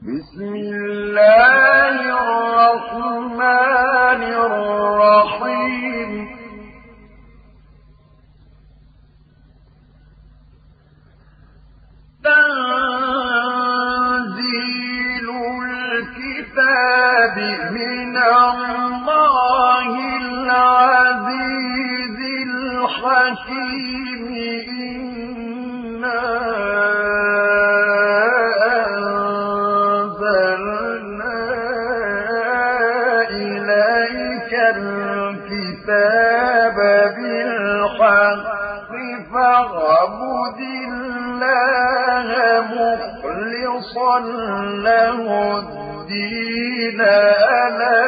بسم الله الرحمن الرحيم تنزيل الكتاب من الله العزيز الحكيم إنا الكتاب بالحق فاعبد الله مخلصا له الدين ألا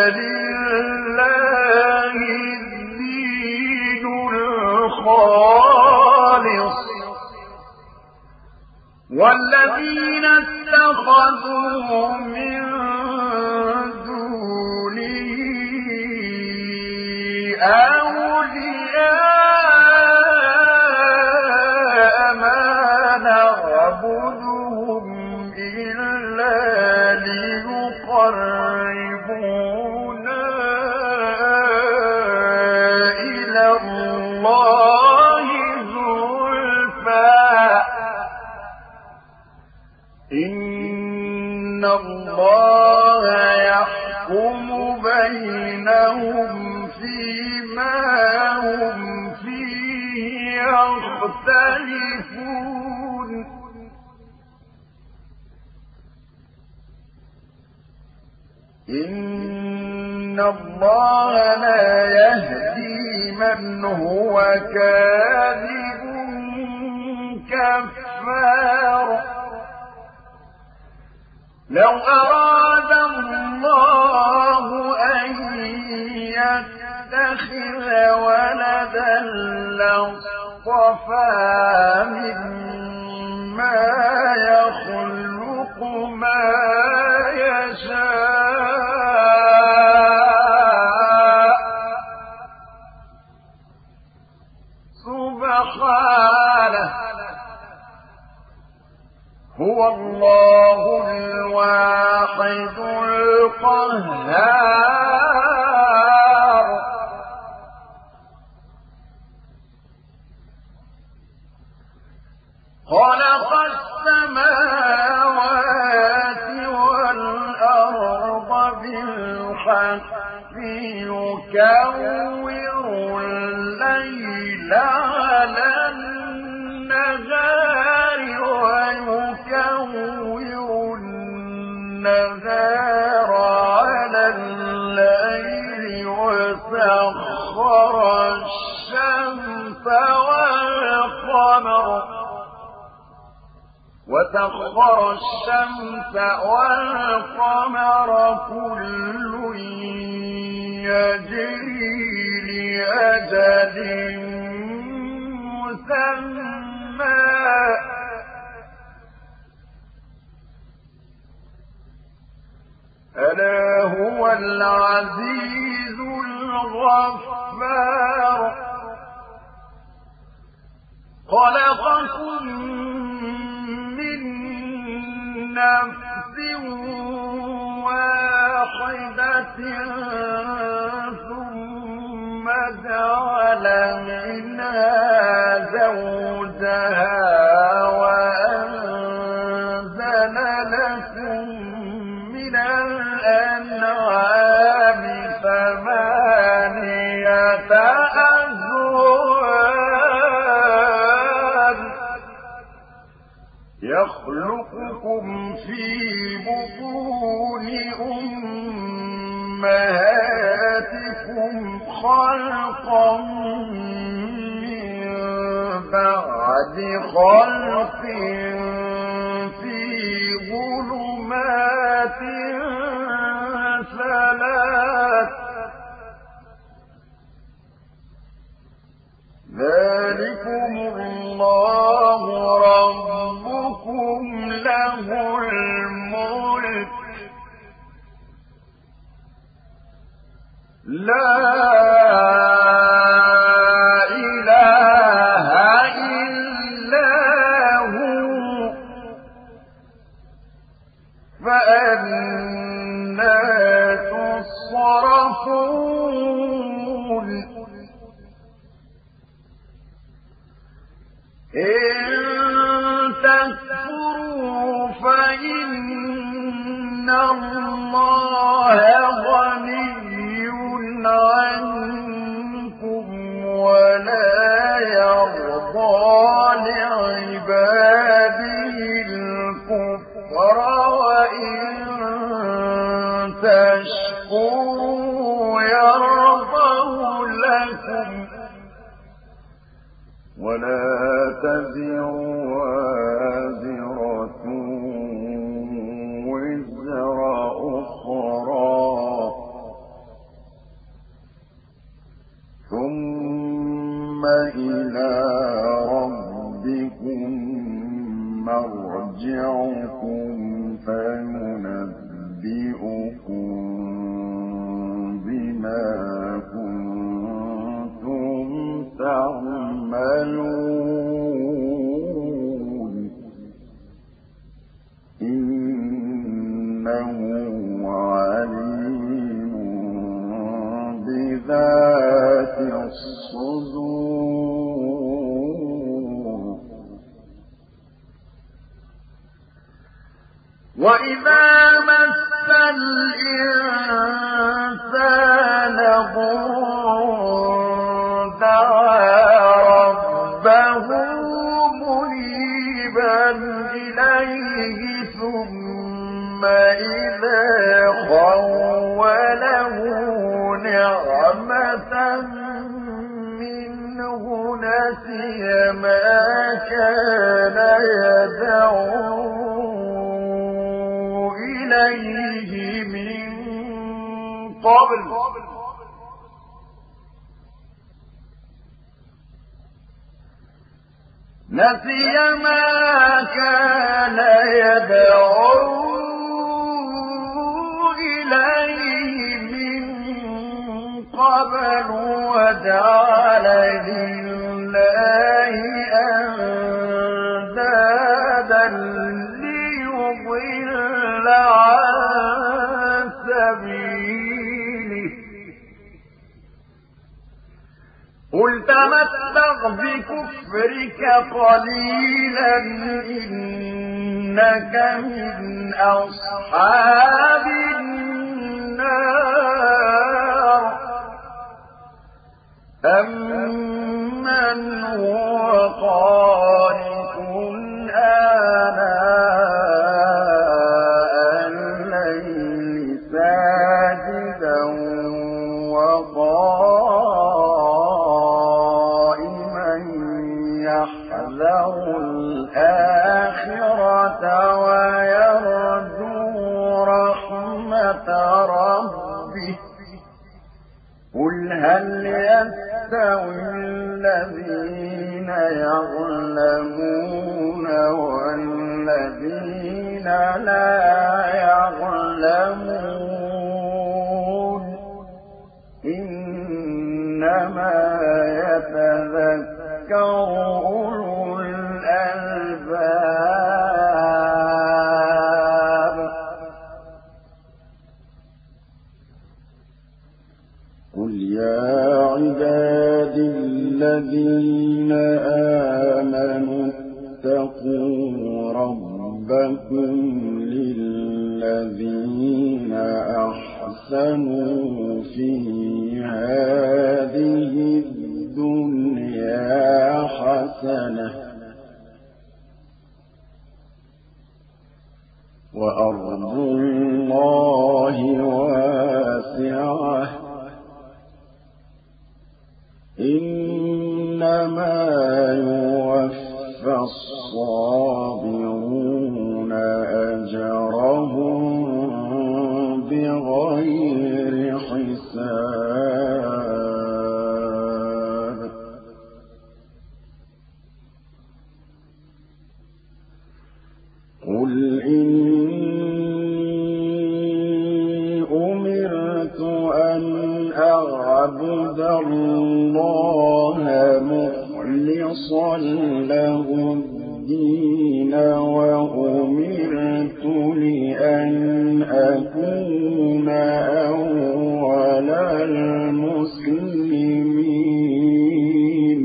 لله الدين الخالص والذين اتخذوا من أولياء ما نعبدهم إلا ليقربونا إلى الله زلفى إن الله يحكم بينهم فيما هم فيه يختلفون إن الله لا يهدي من هو كاذب كفار لو أراد الله أن يتخذ ولدا لاصطفى مما يخلق ما يشاء سبحانه هو الله الواحد القهار خلق السماوات والأرض بالحق يكور الليل على النهار ويكور النهار على الليل وسخر الشمس والقمر كل يجري لأجل مسمى ألا هو العزيز الغفار خلقكم من نفس واحدة ثم جعل منها زوجها وأنزل لكم من الأنعام ثمانية أزواج يخلقكم في بطون أمهاتكم خلقا من بعد خلق في ظلمات ثلاث ذلكم الله ربكم له الملك لا إله إلا هو فأنى تصرفون إن تكفروا فإن الله غني عنكم ولا يرضى لعباده الكفر وإن تشكروا يرضه لكم ولا تزر وازرة وزر أخرى ثم إلى ربكم مرجعكم فينبئكم بما كنتم تعملون إنه عليم بذات الصدور وإذا مس الإنسان ضر دعا ربه منيبا إليه ثم إذا خوله نعمة منه نسي ما كان يدعو إليه من قبل نسي ما كان يدعو إليه من قبل وجعل لله أندادا ليضل عن سبيله قل تمتع بكفرك قليلا إنك من أصحاب النار أمن هو قانت آناء الليل ساجدا وقائما يحذر الآخرة ويرجو رحمة ربه قل هل يستوي الذين يعلمون والذين لا يعلمون إنما يتذكر أولو الألباب قل يا عبادي الذين آمنوا اتقوا ربكم للذين أحسنوا في هذه الدنيا حسنة وأرض الله واسعة إنما يوفى الصابرون أجرهم بغير حساب قل إني أمرت أن أعبد الله مخلصا له الدين وأمرت لأن أكون أول المسلمين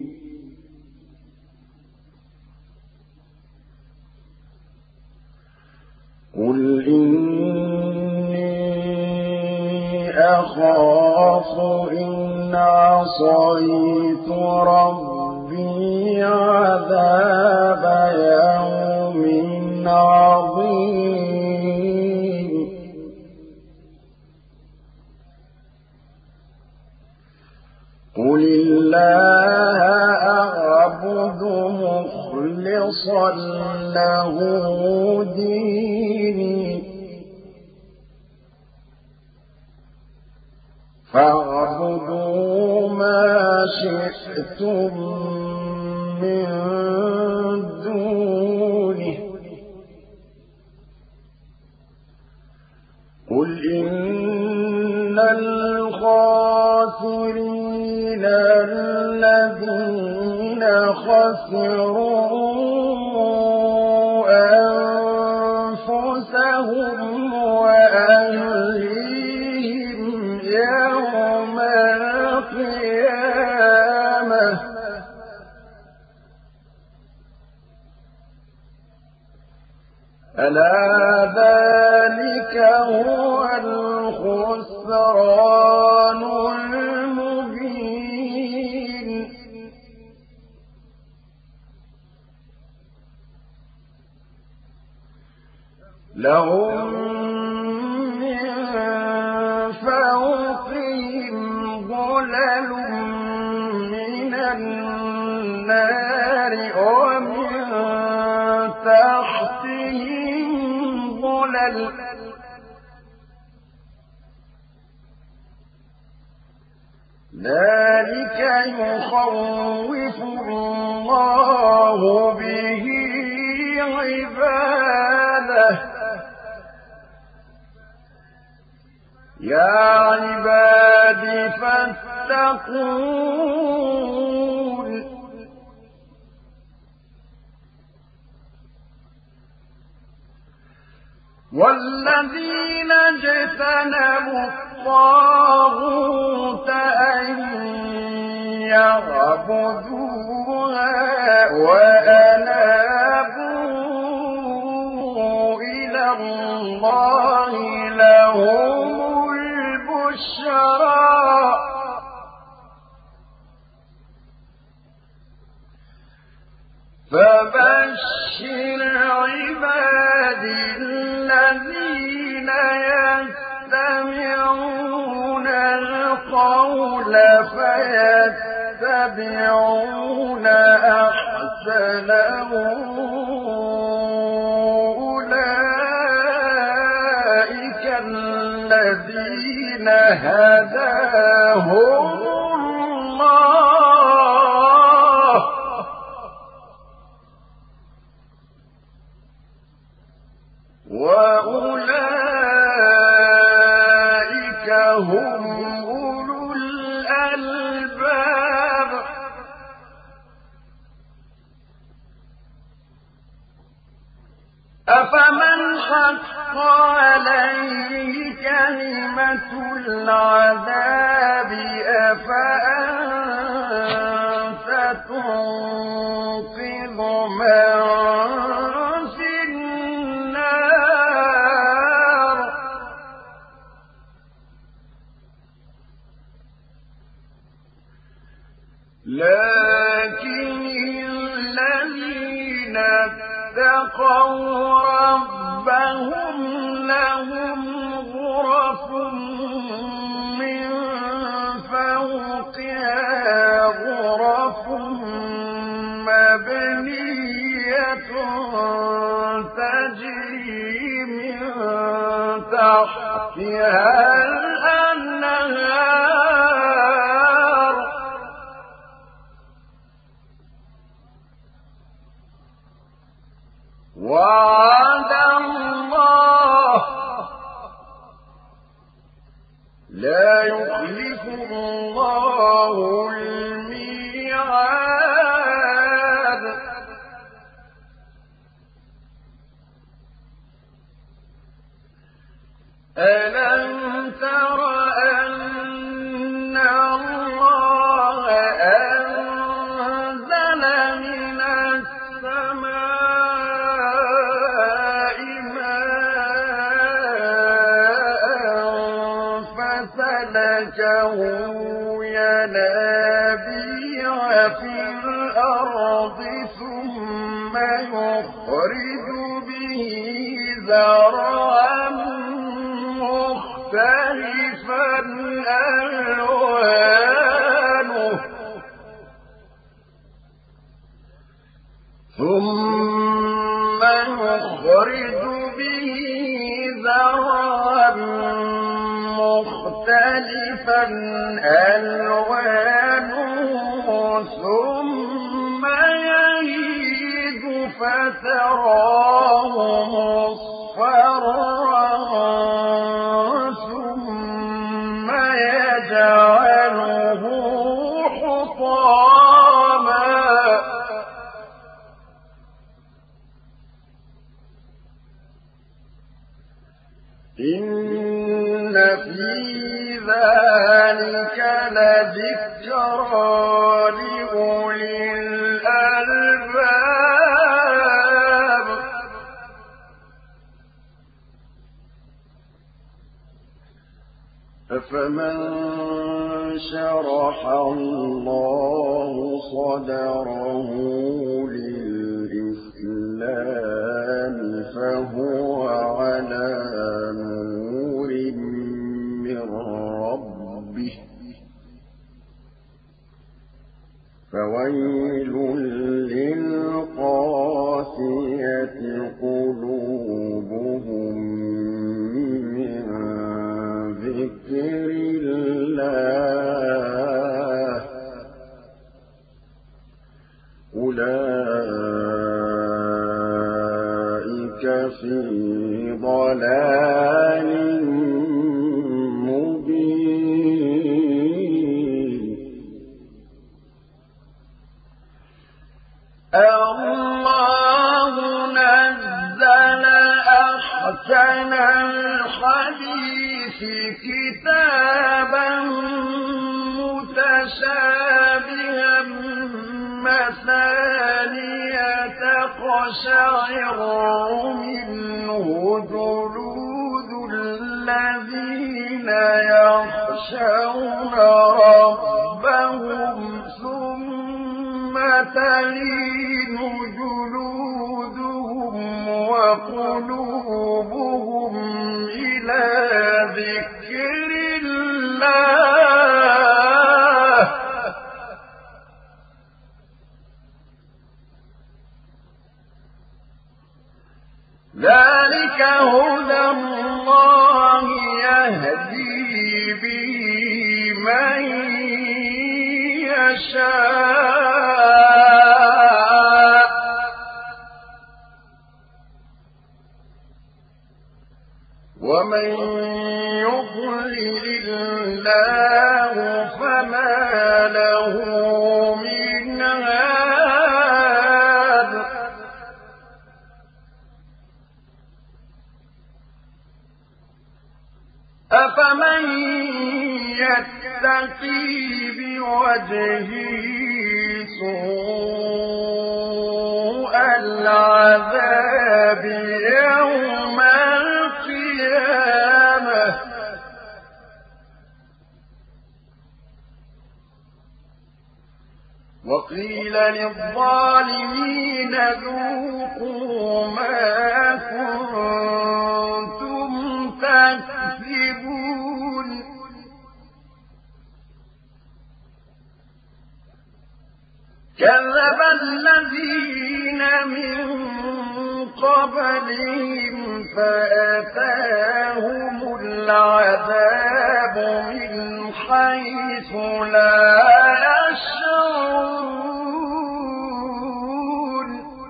قل إني أخاف إن عصيت ربي عذاب يوم عظيم قل الله أعبد مخلصا له ديني فاعبدوا ما شئتم من دونه قل إن الخاسرين الذين خسروا أنفسهم وأهليهم يوم القيامة ألا ذلك هو الخسران المبين لهم من فوقهم ظلل من النار ومن تحتهم ظلل ذلك يخوف الله به عباده يا عباد فاتقون والذين اجتنبوا الطاغوت أن يعبدوها وأنابوا إلى الله لهم البشرى فبشر عبادي الذين يستمعون القول فيتبعون أحسنه أولئك الذين هداهم الله وأولئك هم أولو الألباب أفمن حق عليه كلمة العذاب أفأنت تنقذ من في النار لكن الذين اتقوا ربهم لهم غرف من فوقها غرف مبنية تجري من تحتها الأنهار وعد الله لا يخلف الله الميعاد ألم تر أن الله أنزل من السماء ماء فسلكه ينابيع في الأرض ثم يخرج به زرعا مختلفا ألوانه ثم يهيج فتراه مصفرا ثم يجعله حطاما إن في ذلك لذكرى لأولي الألباب أفمن شرح الله صدره للإسلام فهو على نور من ربه فويل للقاسية قلوبهم من ذكر الله أولئك في ضلال مبين الله نزل أحسن الحديث كتابا متشابها مثانية تقشعر منه جلود الذين يخشون ربهم ثم تلين جلودهم وقلوبهم إلى ذكر الله ذلك هدى الله يهدي به من يشاء ومن يضلل الله فما له من هاد أفمن يتقي بوجهه سوء العذاب يوم القيامة وقيل للظالمين ذوقوا ما كنتم تكسبون كذب الذين من قبلهم فأتاهم العذاب من حيث لا يشعرون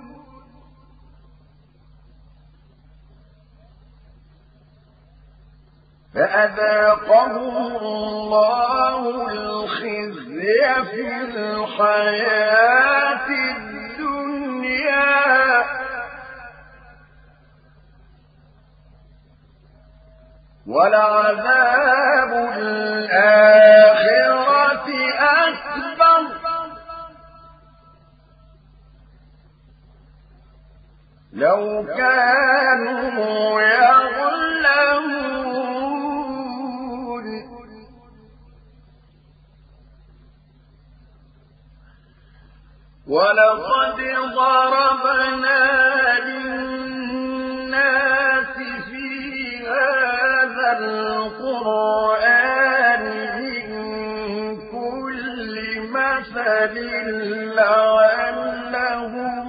فأذاقهم الله الخزي في الحياة الدنيا ولعذاب الآخرة أكبر لو كانوا يعلمون ولقد ضربنا للناس في هذا القرآن من كل مثل لعلهم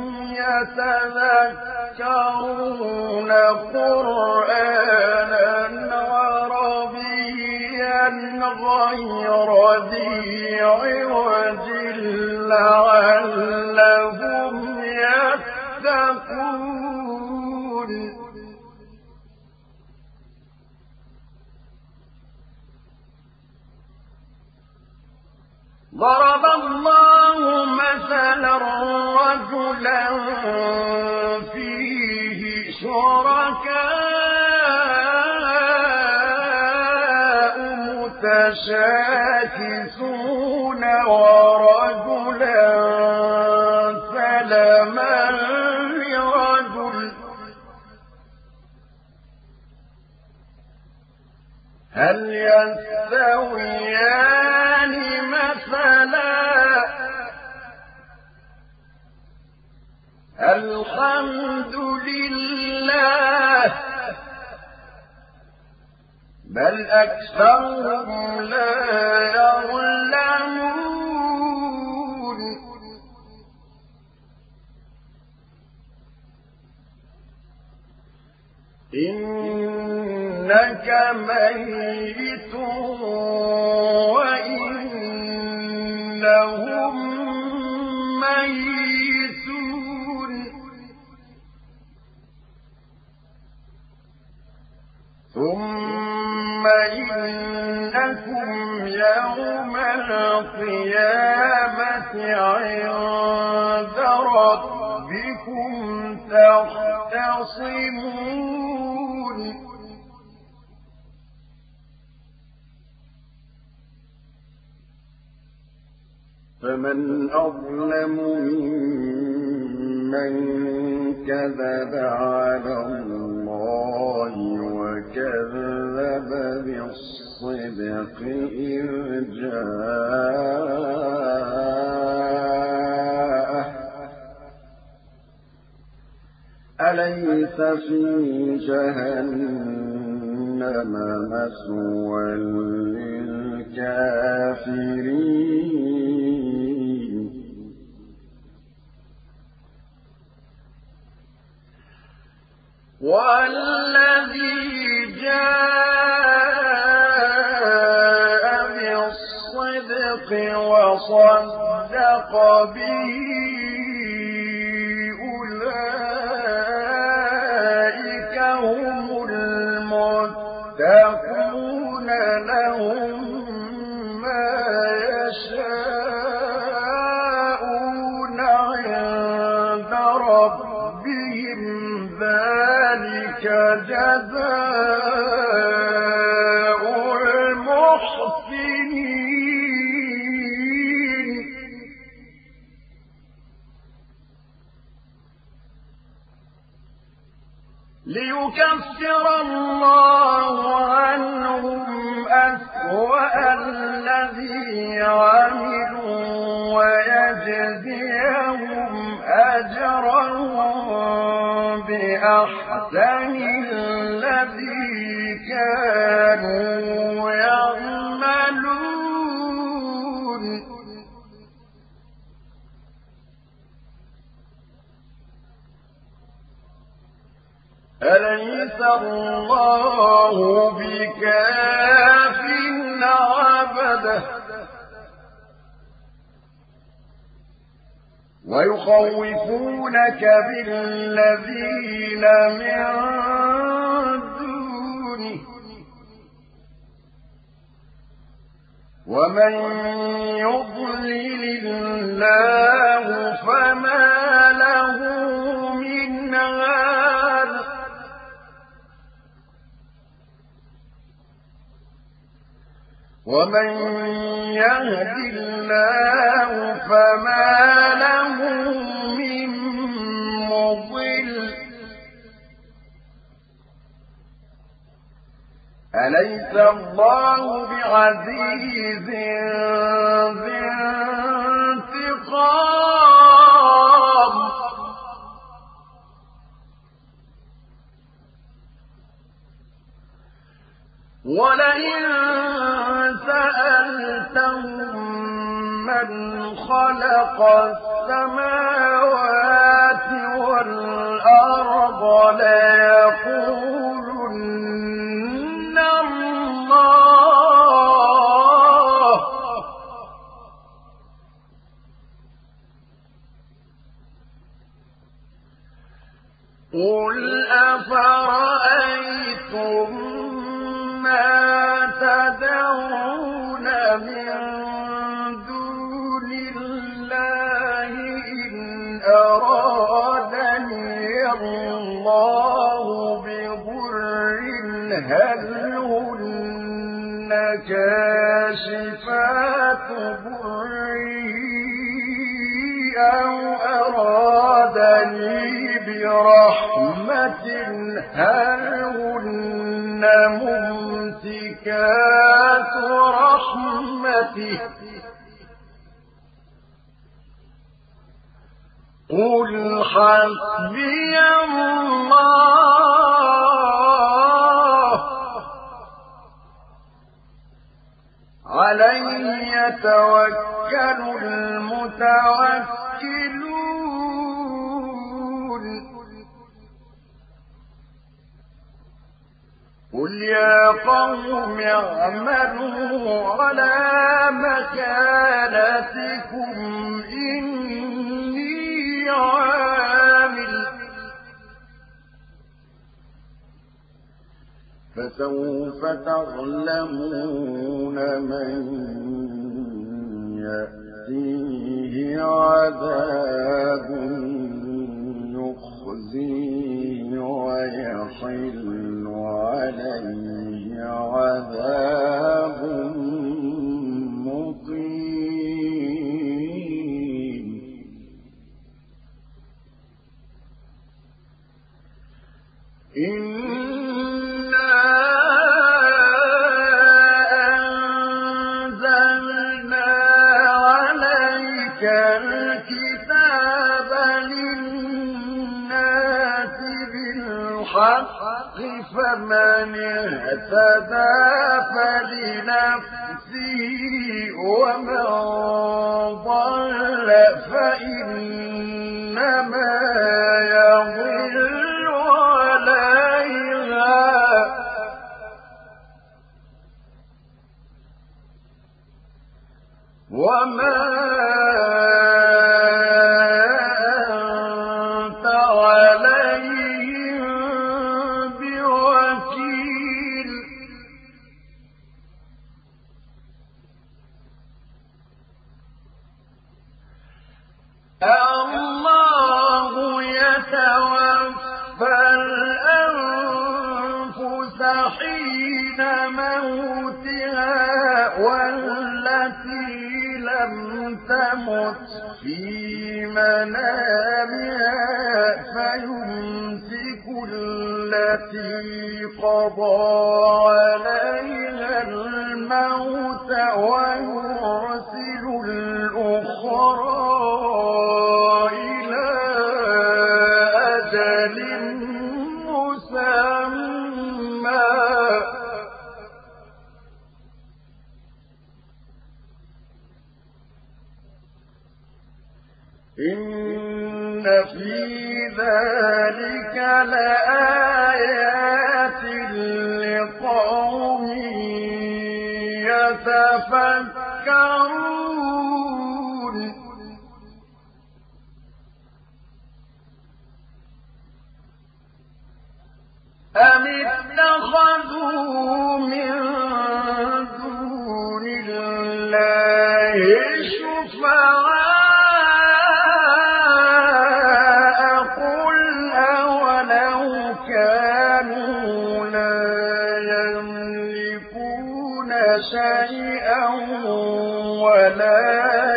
يتذكرون قرآنا عربيا غير ذي عوج لعلهم يتقون ضرب الله مثلا رجلا فيه شركاء متشاكسون ورجلا سلما لرجل هل يستويان مثلا الحمد لله بل أكثرهم لا يعلمون إنك ميت وإنهم ميتون ثم إنكم يوم القيامة عند ربكم تختصمون فمن أظلم ممن كذب على الله وكذب بالصدق إذ جاءه أليس في جهنم مثوى للكافرين والذي جاء بالصدق وصدق به أولئك هم المتقون لهم ما يشاءون عند ربهم ذلك جزاء المحسنين ليكفر الله عنهم أسوأ الذي عملوا ويجزيهم أجرهم بأحسن الذي كانوا يعملون أليس الله بكاف عبده ويخوفونك بالذين من دونه ومن يضلل الله فما له من هاد ومن يهد الله فما له من مضل أليس الله بعزيز ذي انتقام ولئن سألتهم من خلق السماوات والأرض ليقولن الله قل أفرأيتم ما تدعون من دون الله إن أرادني الله بضر هل هن كاشفات ضره أو أرادني برحمة هل هن ممسكات رحمته قل حسبي الله عليه يتوكل المتوكلون قل يا قوم اعملوا على مكانتكم إني عامل فسوف تعلمون من يأتيه عذاب يخزيه ويحل عليه عذاب مقيم إنا أنزلنا عليك الكتاب للناس بالحق فمن اهتدى فلنفسه ومن ضل فإنما يضل عليها وما أنت عليهم بوكيل الله يتوفى الأنفس حين موتها والتي لم تمت في منامها فيمسك التي قضى عليها الموت ويرسل الأخرى إلى أجل مسمى إن في ذلك لآيات لقوم يتفكرون أم اتخذوا من دون الله شفعاء قل أولو كانوا لا يملكون شيئا ولا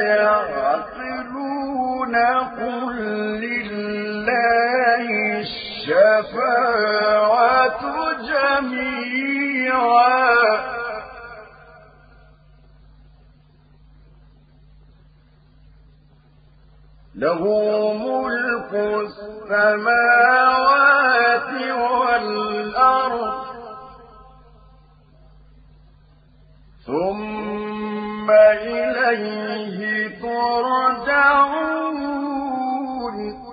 يعقلون قل لله الشفاعة جميعا له ملك السماوات والأرض ثم إليه ترجعون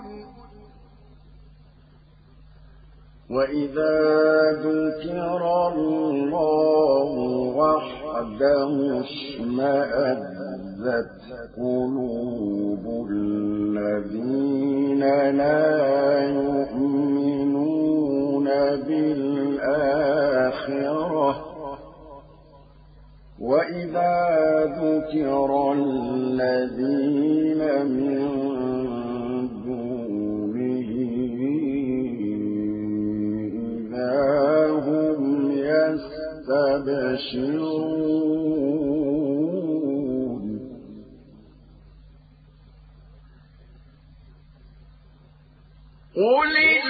وإذا ذكر الله وحده اشمأزت قلوب الذين لا يؤمنون بالآخرة وإذا ذكر الذين من دونه إذا هم يستبشرون قل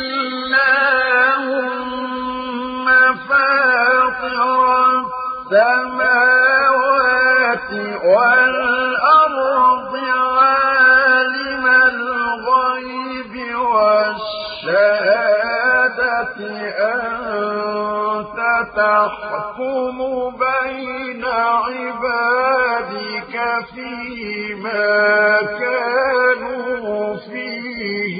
اللهم فاطر السماوات والأرض عالم الغيب والشهادة أنت تحكم بين عبادك فيما كانوا فيه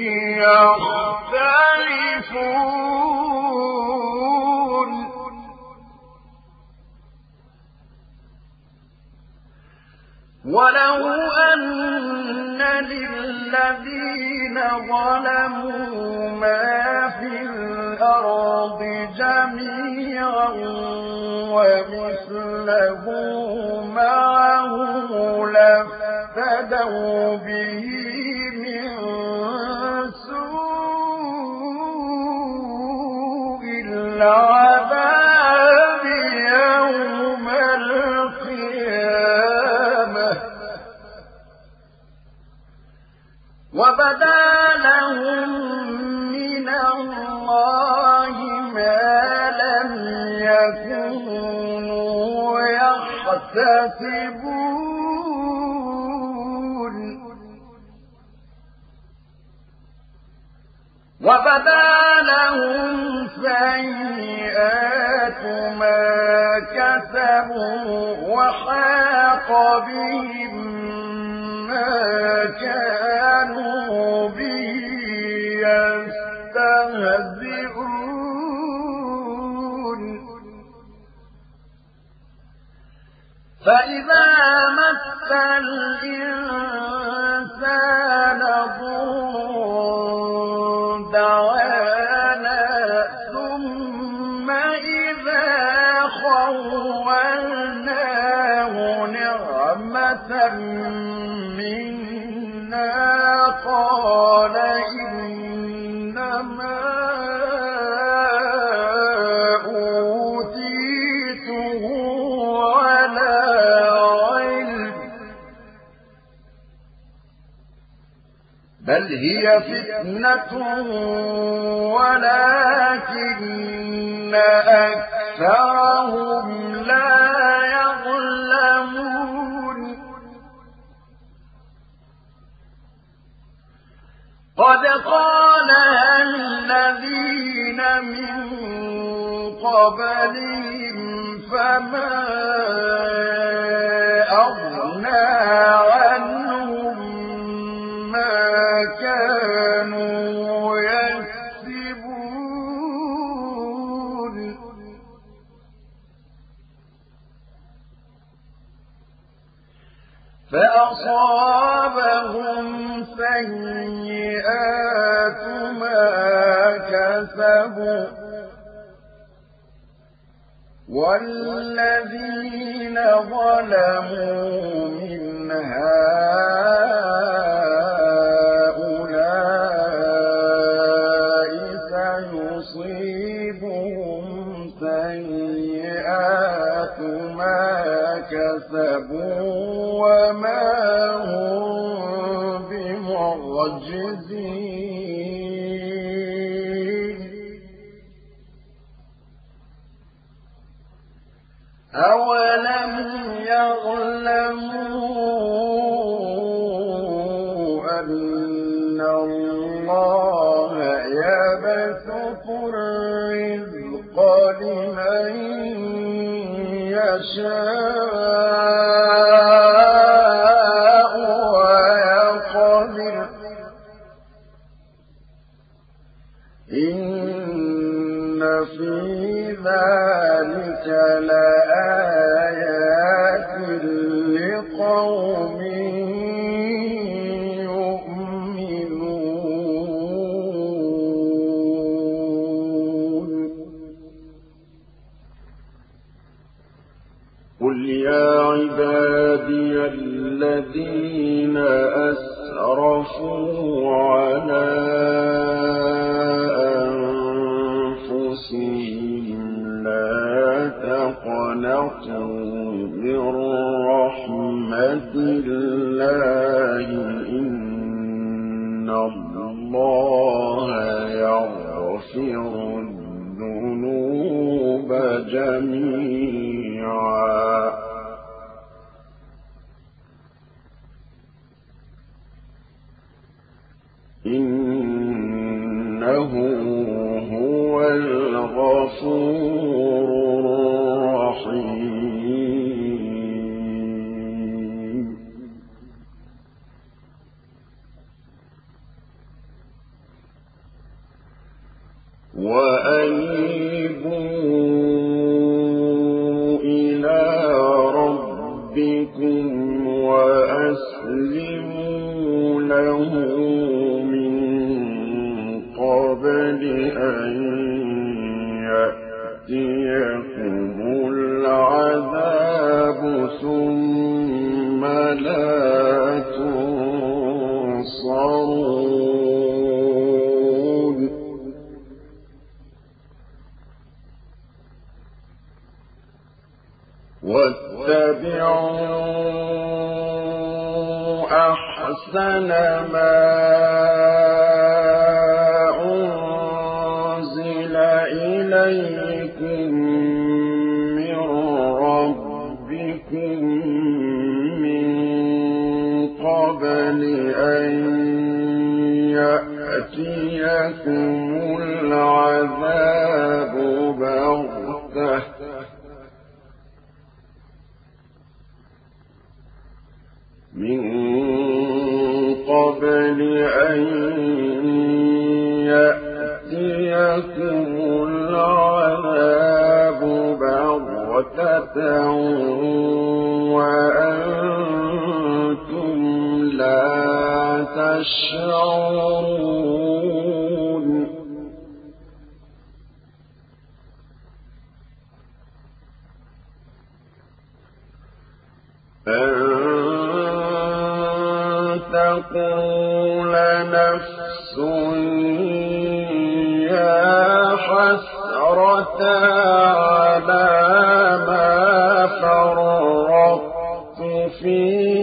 يختلفون ولو أن للذين ظلموا ما في الأرض جميعا ومثله معه لافتدوا به من سوء العذاب يوم القيامة وبدا لهم من الله ما لم يكونوا يحتسبون وبدا لهم سيئات ما كسبوا وحاق بهم ما كانوا به يستهزئون فإذا مس الإنسان ضر دعانا ثم إذا خولناه نعمة منا قال إنما أوتيته على علم بل هي فتنة ولكن أكثرهم لا يعلمون قد قالها الذين من قبلهم فما أغنى عنهم ما كانوا يكسبون فأصابهم سيئات ما كسبوا والذين ظلموا من هؤلاء سيصيبهم سيئات ما معجزين أولم يعلموا أن الله يبسط الرزق لمن يشاء ويقدر إن في ذلك لآيات لقوم يؤمنون قل يا عبادي الذين أسرفوا على لا تقنطوا من رحمة الله إن الله يغفر الذنوب جميعا إنه هو الغفور الرحيم وأنيبوا إلى ربكم وأسلموا له قبل أن يأتيكم العذاب ثم لا تنصرون واتبعوا أحسن ما إليكم من ربكم من قبل أن يأتيكم العذاب بغتة من قبل أن يأتيكم العذاب بغتة وأنتم لا تشعرون أن تقول نفس يا حسرة على ما فرطت في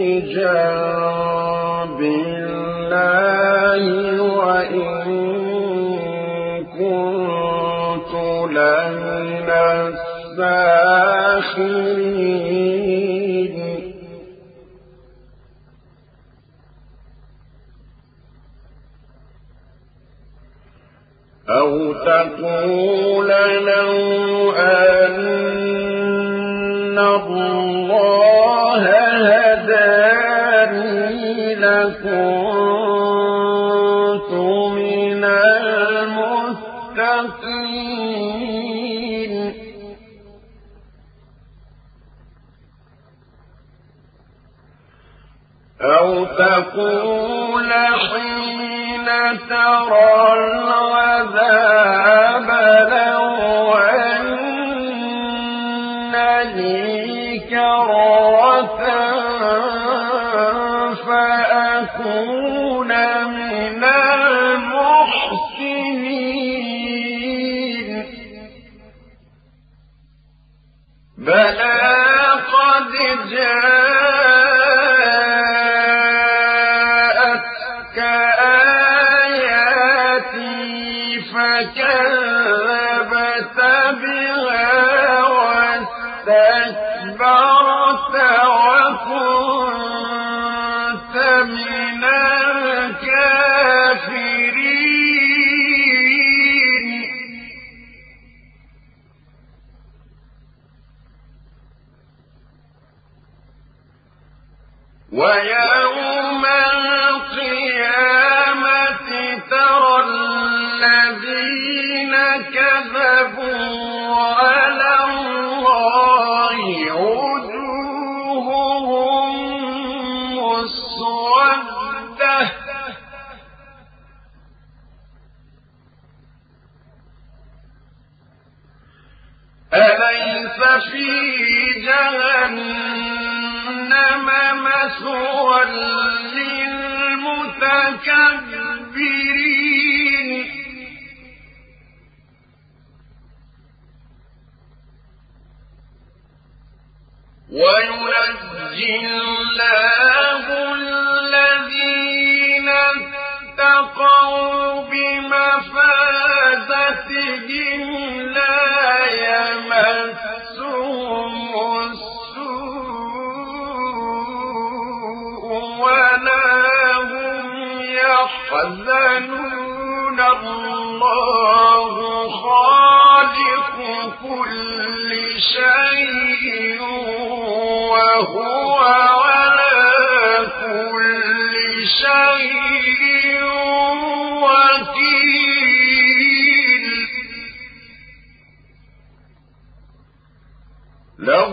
جنب الله وإن كنت لمن الساخرين أو تقول لو أن الله هداني لكنت من المتقين أو تقول حين ترى العذاب لو أن لي كرة فأكون من المحسنين بلى قد جاءتك بها واستكبرت وكنت من الكافرين ويوم القيامة ترى الذين كذبوا على الله وجوههم مسودة أليس في جهنم مثوى للمتكبرين وينجي الله الذين اتقوا بمفازتهم لا يمسهم السوء ولا هم يحزنون الله خالق كل شيء وهو على كل شيء وكيل له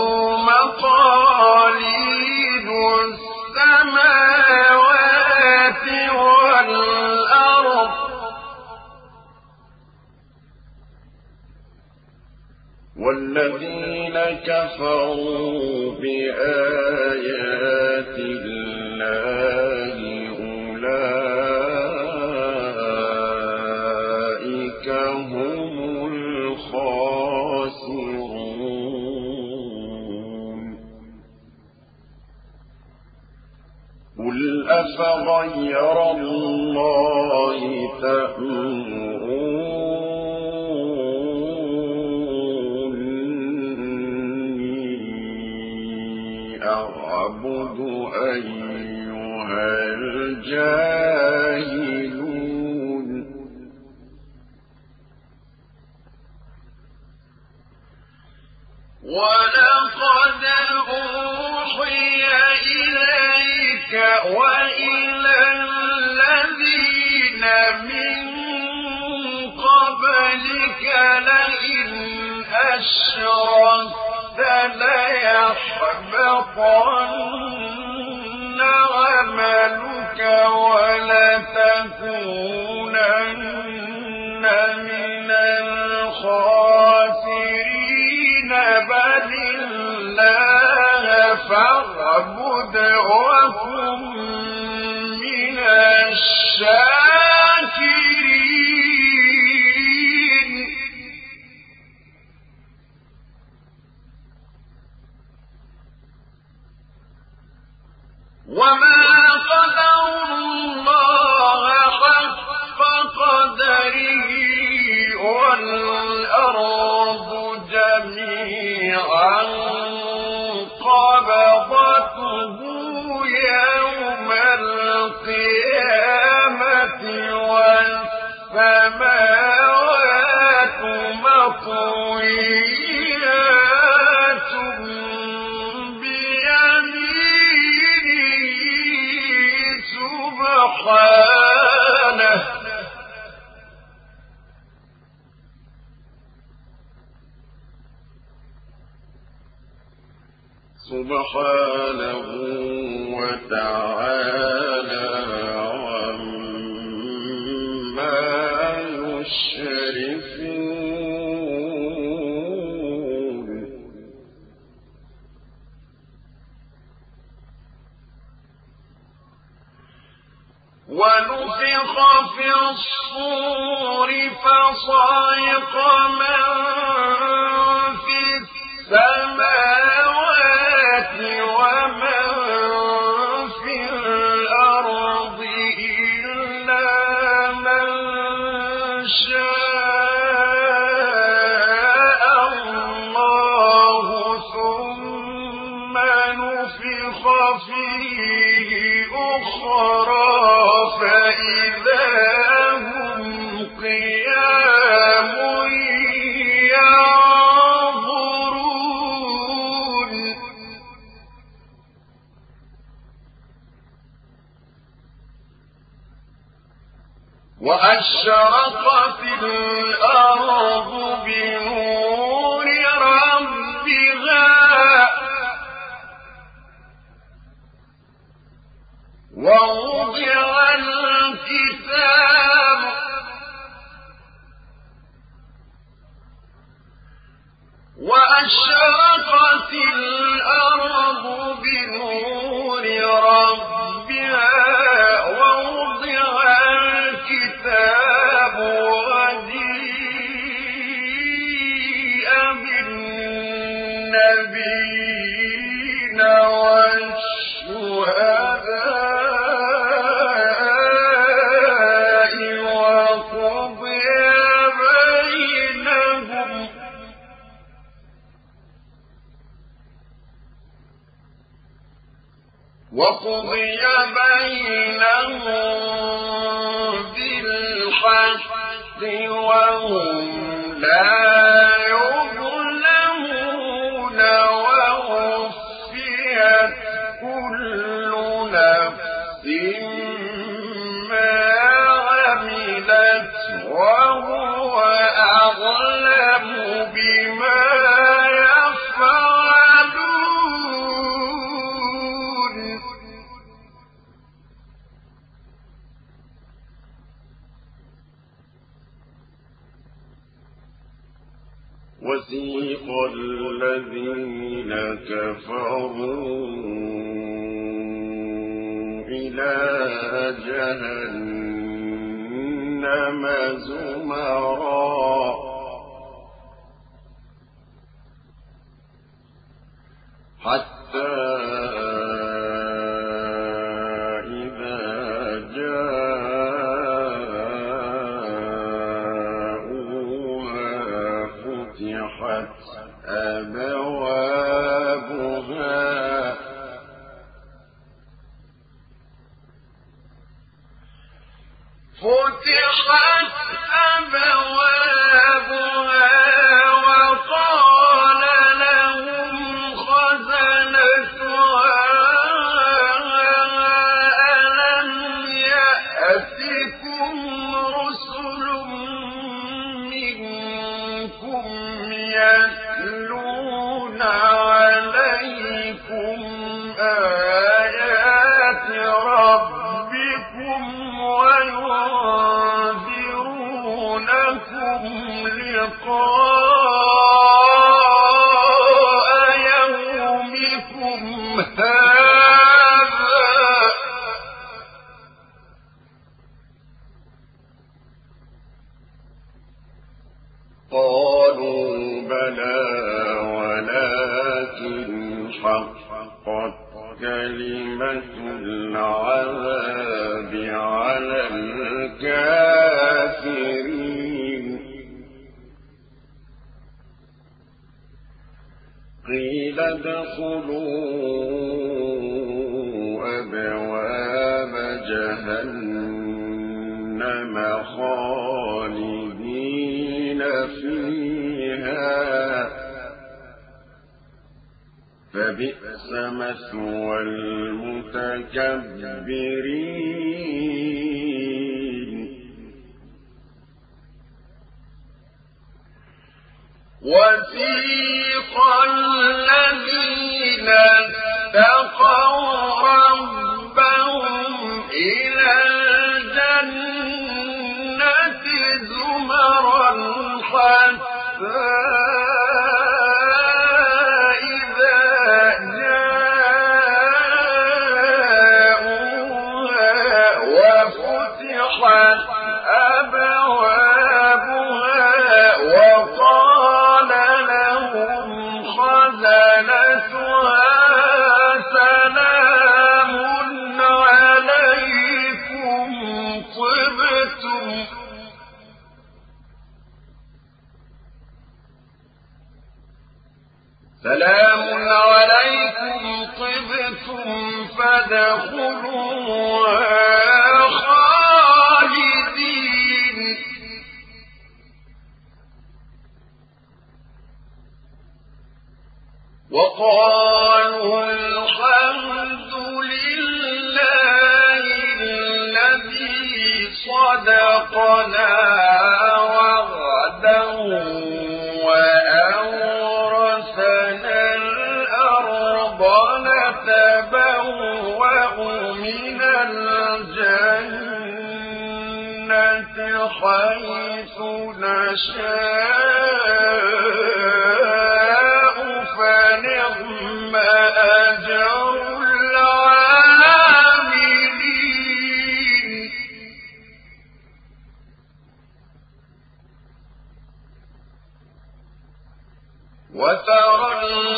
مقاليد السماوات والأرض والذين كفروا بآيات الله أولئك هم الخاسرون قل أفغير الله تأمرون أعبد أيها الجاهلون ولقد أوحي إليك وإلى الذين من قبلك لئن أشركت ليحبطن عملك ولتكونن من الخاسرين بل الله فاعبد وكن من الشاكرين وما قدروا الله حق قدره والأرض جميعا قبضته يوم القيامة والسماوات مطويات سبحانه وتعالى عما يشركون ونفخ في الصور فصعق من في السماوات ومن في الأرض إلا من شاء فإذا هم قيام ينظرون وأشرقت الأرض بنور ربها ووضع الكتاب وأشرقت الأرض بنور ربها ووضع الكتاب وجيء بالنبيين والشهداء وقضي بينهم بالحق وهم لا يظلمون ووفيت كل نفس ما عملت وهو أعلم بما وسيق الذين كفروا إلى جهنم زمرا حتى إذا جاءوها فتحت أبوابها وقال لهم خزنتها ألم يأتكم رسل منكم يتلون عليكم آيات ربكم وينذرونكم لقاء يومكم هذا قالوا بلى ولكن حقت كلمة العذاب على الكافرين قيل ادخلوا أبواب جهنم خالدين فيها فبئس مثوى المتكبرين وسيق الذين اتقوا ربهم إلى الجنة زمرا حتى سلام عليكم طبتم فادخلوها خالدين وقالوا الحمد لله الذي صدقنا وعده وأورثنا الأرض نتبوأ من الجنة حيث نشاء فنعم أجر العاملين وترى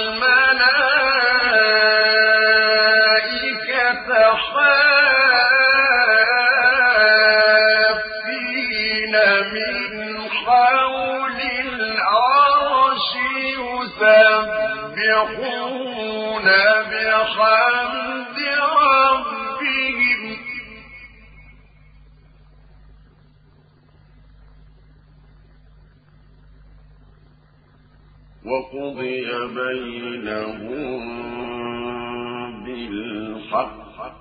الملائكة حافين من حول العرش يسبحون بحمد ربهم وقضي بينهم بالحق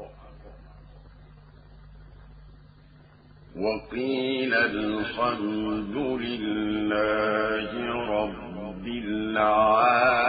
وقيل الحمد لله رب العالمين